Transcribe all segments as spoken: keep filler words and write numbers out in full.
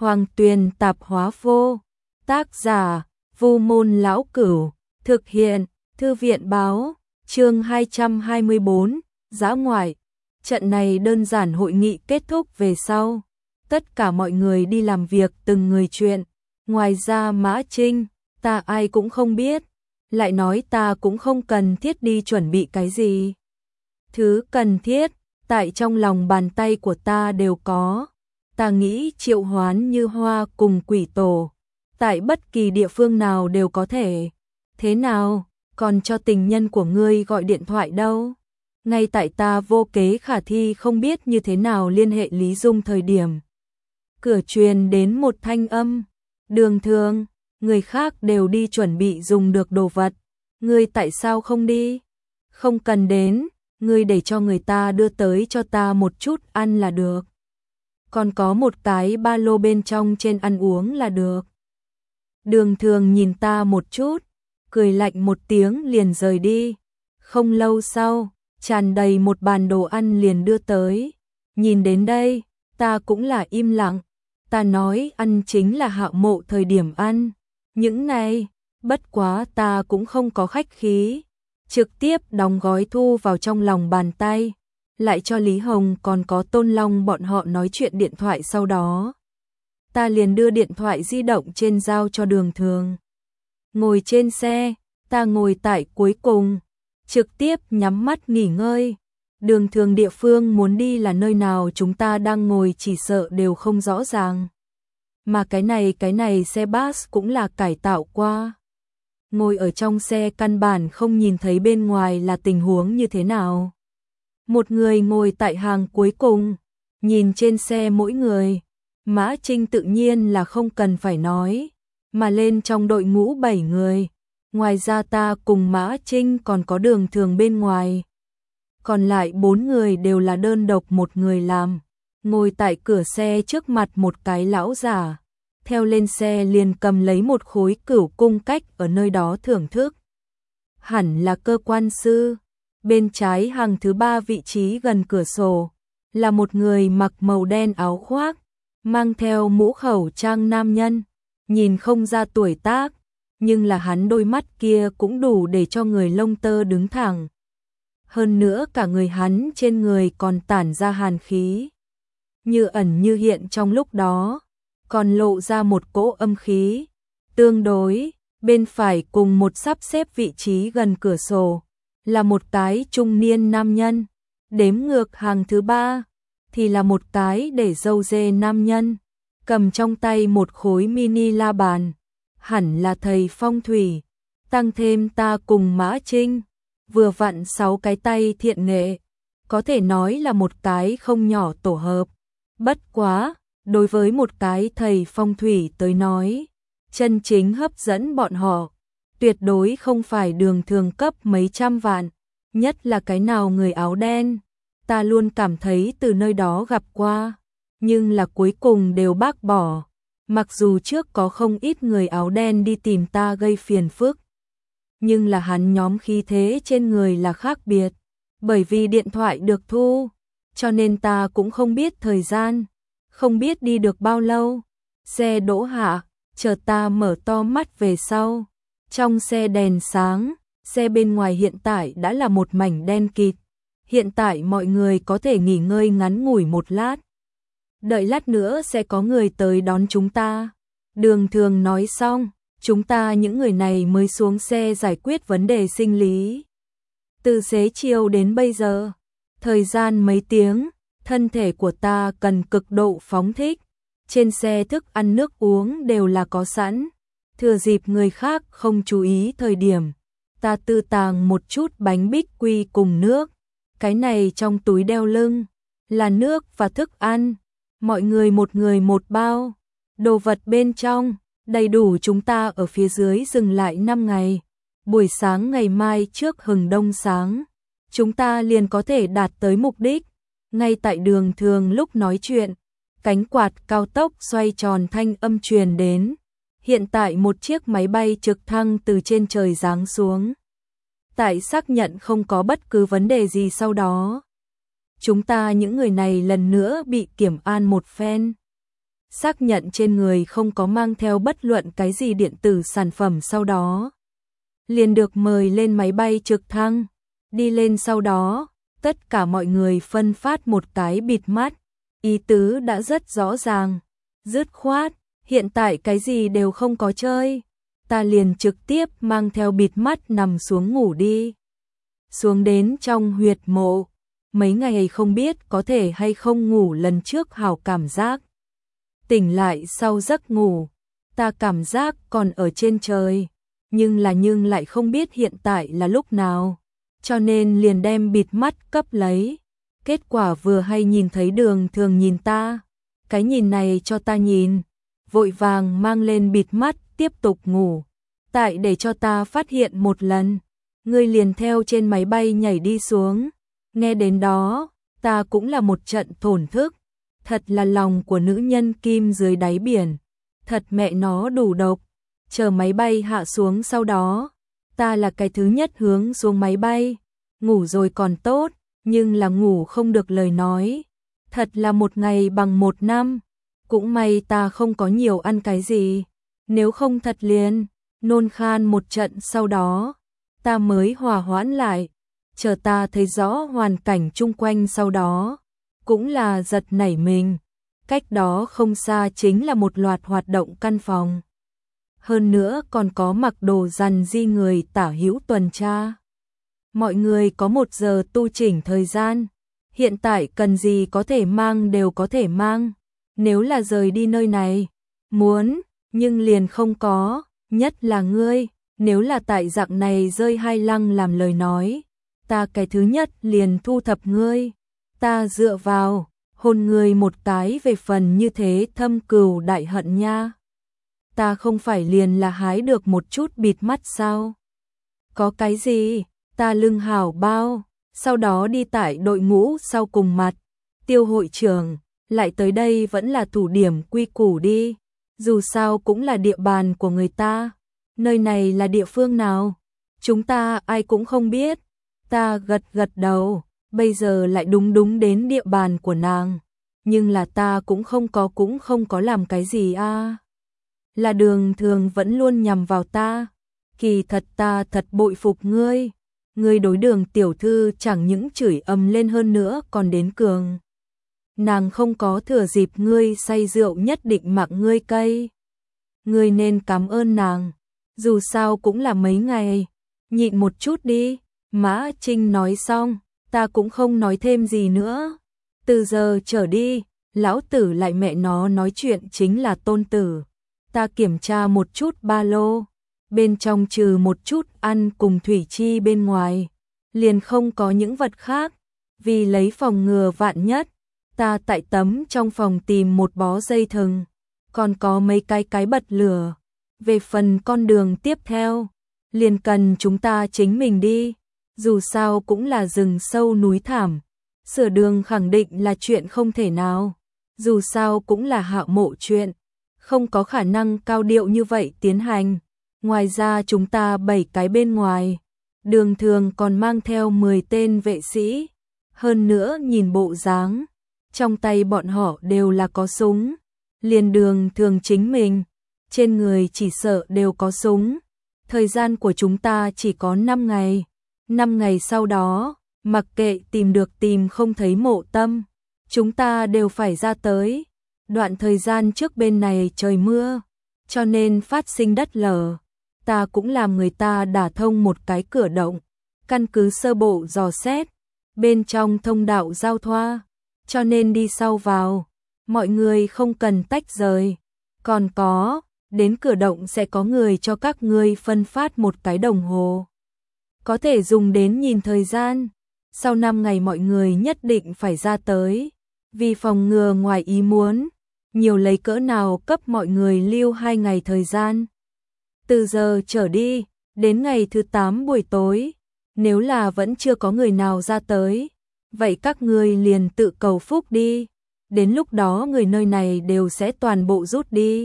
Hoàng Tuyền Tạp Hóa Vô. Tác giả: Vu Môn Lão Cửu. Thực hiện: Thư viện báo. Chương hai trăm hai mươi tư, Dã ngoại. Trận này đơn giản hội nghị kết thúc về sau. Tất cả mọi người đi làm việc từng người chuyện. Ngoài ra Mã Trinh, ta ai cũng không biết. Lại nói ta cũng không cần thiết đi chuẩn bị cái gì. Thứ cần thiết, tại trong lòng bàn tay của ta đều có. Ta nghĩ triệu hoán Như Hoa cùng Quỷ Tổ, tại bất kỳ địa phương nào đều có thể. Thế nào, còn cho tình nhân của ngươi gọi điện thoại đâu? Ngay tại ta vô kế khả thi không biết như thế nào liên hệ Lý Dung thời điểm. Cửa truyền đến một thanh âm. Đường Thường, người khác đều đi chuẩn bị dùng được đồ vật. Ngươi tại sao không đi? Không cần đến, ngươi để cho người ta đưa tới cho ta một chút ăn là được. Còn có một cái ba lô bên trong trên ăn uống là được. Đường Thường nhìn ta một chút, cười lạnh một tiếng liền rời đi. Không lâu sau, tràn đầy một bàn đồ ăn liền đưa tới. Nhìn đến đây, ta cũng là im lặng. Ta nói ăn chính là Hạo Mộ thời điểm ăn. Những này, bất quá ta cũng không có khách khí. Trực tiếp đóng gói thu vào trong lòng bàn tay. Lại cho Lý Hồng còn có Tôn Long bọn họ nói chuyện điện thoại sau đó. Ta liền đưa điện thoại di động trên giao cho Đường Thường. Ngồi trên xe, ta ngồi tại cuối cùng, trực tiếp nhắm mắt nghỉ ngơi. Đường Thường địa phương muốn đi là nơi nào chúng ta đang ngồi chỉ sợ đều không rõ ràng. Mà cái này cái này xe bus cũng là cải tạo qua. Ngồi ở trong xe căn bản không nhìn thấy bên ngoài là tình huống như thế nào. Một người ngồi tại hàng cuối cùng, nhìn trên xe mỗi người. Mã Trinh tự nhiên là không cần phải nói, mà lên trong đội ngũ bảy người. Ngoài ra ta cùng Mã Trinh còn có Đường Thường bên ngoài. Còn lại bốn người đều là đơn độc một người làm. Ngồi tại cửa xe trước mặt một cái lão giả. Theo lên xe liền cầm lấy một khối cửu cung cách ở nơi đó thưởng thức. Hẳn là cơ quan sư. Bên trái hàng thứ ba vị trí gần cửa sổ là một người mặc màu đen áo khoác, mang theo mũ khẩu trang nam nhân, nhìn không ra tuổi tác, nhưng là hắn đôi mắt kia cũng đủ để cho người lông tơ đứng thẳng. Hơn nữa cả người hắn trên người còn tản ra hàn khí, như ẩn như hiện trong lúc đó, còn lộ ra một cỗ âm khí. Tương đối, bên phải cùng một sắp xếp vị trí gần cửa sổ là một cái trung niên nam nhân, đếm ngược hàng thứ ba thì là một cái để râu dê nam nhân, cầm trong tay một khối mini la bàn, hẳn là thầy phong thủy, tăng thêm ta cùng Mã Trinh, vừa vặn sáu cái tay thiện nghệ, có thể nói là một cái không nhỏ tổ hợp. Bất quá, đối với một cái thầy phong thủy tới nói, chân chính hấp dẫn bọn họ tuyệt đối không phải Đường Thường cấp mấy trăm vạn, nhất là cái nào người áo đen, ta luôn cảm thấy từ nơi đó gặp qua, nhưng là cuối cùng đều bác bỏ, mặc dù trước có không ít người áo đen đi tìm ta gây phiền phức. Nhưng là hắn nhóm khí thế trên người là khác biệt, bởi vì điện thoại được thu, cho nên ta cũng không biết thời gian, không biết đi được bao lâu. Xe đỗ hạ, chờ ta mở to mắt về sau. Trong xe đèn sáng, xe bên ngoài hiện tại đã là một mảnh đen kịt. Hiện tại mọi người có thể nghỉ ngơi ngắn ngủi một lát. Đợi lát nữa sẽ có người tới đón chúng ta. Đường Thường nói xong, chúng ta những người này mới xuống xe giải quyết vấn đề sinh lý. Từ xế chiều đến bây giờ, thời gian mấy tiếng, thân thể của ta cần cực độ phóng thích. Trên xe thức ăn nước uống đều là có sẵn. Thừa dịp người khác không chú ý thời điểm, ta tư tàng một chút bánh bích quy cùng nước. Cái này trong túi đeo lưng là nước và thức ăn, mọi người một người một bao. Đồ vật bên trong đầy đủ chúng ta ở phía dưới dừng lại năm ngày. Buổi sáng ngày mai trước hừng đông sáng, chúng ta liền có thể đạt tới mục đích. Ngay tại Đường Thường lúc nói chuyện, cánh quạt cao tốc xoay tròn thanh âm truyền đến. Hiện tại một chiếc máy bay trực thăng từ trên trời giáng xuống. Tại xác nhận không có bất cứ vấn đề gì sau đó, chúng ta những người này lần nữa bị kiểm an một phen. xác nhận trên người không có mang theo bất luận cái gì điện tử sản phẩm, sau đó liền được mời lên máy bay trực thăng. Đi lên sau đó, tất cả mọi người phân phát một cái bịt mắt, ý tứ đã rất rõ ràng, dứt khoát, hiện tại cái gì đều không có chơi, ta liền trực tiếp mang theo bịt mắt nằm xuống ngủ đi. Xuống đến trong huyệt mộ, mấy ngày không biết có thể hay không ngủ lần trước hảo cảm giác. Tỉnh lại sau giấc ngủ, ta cảm giác còn ở trên trời, nhưng là nhưng lại không biết hiện tại là lúc nào, cho nên liền đem bịt mắt cấp lấy. Kết quả vừa hay nhìn thấy Đường Thường nhìn ta, cái nhìn này cho ta nhìn, vội vàng mang lên bịt mắt tiếp tục ngủ. Tại để cho ta phát hiện một lần, ngươi liền theo trên máy bay nhảy đi xuống. Nghe đến đó, ta cũng là một trận thổn thức, thật là lòng của nữ nhân kim dưới đáy biển, thật mẹ nó đủ độc. Chờ máy bay hạ xuống sau đó, ta là cái thứ nhất hướng xuống máy bay, ngủ rồi còn tốt, nhưng là ngủ không được lời nói, thật là một ngày bằng một năm. Cũng may ta không có nhiều ăn cái gì, nếu không thật liền nôn khan một trận, sau đó ta mới hòa hoãn lại. Chờ ta thấy rõ hoàn cảnh chung quanh sau đó, cũng là giật nảy mình. Cách đó không xa chính là một loạt hoạt động căn phòng. Hơn nữa còn có mặc đồ rằn di người tả hữu tuần tra. Mọi người có một giờ tu chỉnh thời gian, hiện tại cần gì có thể mang đều có thể mang. Nếu là rời đi nơi này, muốn, nhưng liền không có, nhất là ngươi, nếu là tại dạng này rơi hai lăng làm lời nói, ta cái thứ nhất liền thu thập ngươi, ta dựa vào, hôn ngươi một cái về phần như thế thâm cừu đại hận nha. Ta không phải liền là hái được một chút bịt mắt sao? Có cái gì, ta lưng hảo bao, sau đó đi tại đội ngũ sau cùng mặt, Tiêu hội trưởng, lại tới đây vẫn là thủ điểm quy củ đi, dù sao cũng là địa bàn của người ta, nơi này là địa phương nào, chúng ta ai cũng không biết. Ta gật gật đầu, bây giờ lại đúng đúng đến địa bàn của nàng, nhưng là ta cũng không có cũng không có làm cái gì a. À. Là Đường Thường vẫn luôn nhằm vào ta, kỳ thật ta thật bội phục ngươi, ngươi đối Đường tiểu thư chẳng những chửi ầm lên hơn nữa còn đến cường. Nàng không có thừa dịp ngươi say rượu nhất định mặc ngươi cây. Ngươi nên cảm ơn nàng, dù sao cũng là mấy ngày, nhịn một chút đi. Mã Trinh nói xong, ta cũng không nói thêm gì nữa. Từ giờ trở đi, lão tử lại mẹ nó nói chuyện chính là tôn tử. Ta kiểm tra một chút ba lô, bên trong trừ một chút ăn cùng thủy chi bên ngoài, liền không có những vật khác. Vì lấy phòng ngừa vạn nhất, ta tại tấm trong phòng tìm một bó dây thừng, còn có mấy cái cái bật lửa. Về phần con đường tiếp theo, liền cần chúng ta chính mình đi. Dù sao cũng là rừng sâu núi thảm, sửa đường khẳng định là chuyện không thể nào. Dù sao cũng là Hạo Mộ chuyện, không có khả năng cao điệu như vậy tiến hành. Ngoài ra chúng ta bảy cái bên ngoài, Đường Thường còn mang theo mười tên vệ sĩ. Hơn nữa nhìn bộ dáng, trong tay bọn họ đều là có súng. Liền Đường Thường chính mình, trên người chỉ sợ đều có súng. Thời gian của chúng ta chỉ có năm ngày. Năm ngày sau đó, mặc kệ tìm được tìm không thấy Mộ Tâm, chúng ta đều phải ra tới. Đoạn thời gian trước bên này trời mưa, cho nên phát sinh đất lở. Ta cũng làm người ta đả thông một cái cửa động, căn cứ sơ bộ dò xét, bên trong thông đạo giao thoa, cho nên đi sau vào, mọi người không cần tách rời. Còn có, đến cửa động sẽ có người cho các ngươi phân phát một cái đồng hồ, có thể dùng đến nhìn thời gian. Sau năm ngày mọi người nhất định phải ra tới, vì phòng ngừa ngoài ý muốn, nhiều lấy cỡ nào cấp mọi người lưu hai ngày thời gian. Từ giờ trở đi, đến ngày thứ tám buổi tối, nếu là vẫn chưa có người nào ra tới, vậy các ngươi liền tự cầu phúc đi, đến lúc đó người nơi này đều sẽ toàn bộ rút đi.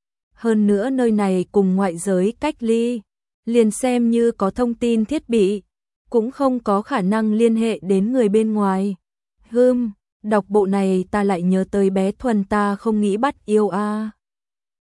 Hơn nữa nơi này cùng ngoại giới cách ly, liền xem như có thông tin thiết bị, cũng không có khả năng liên hệ đến người bên ngoài. Hừm, Đọc bộ này ta lại nhớ tới bé Thuần ta không nghĩ bắt yêu a.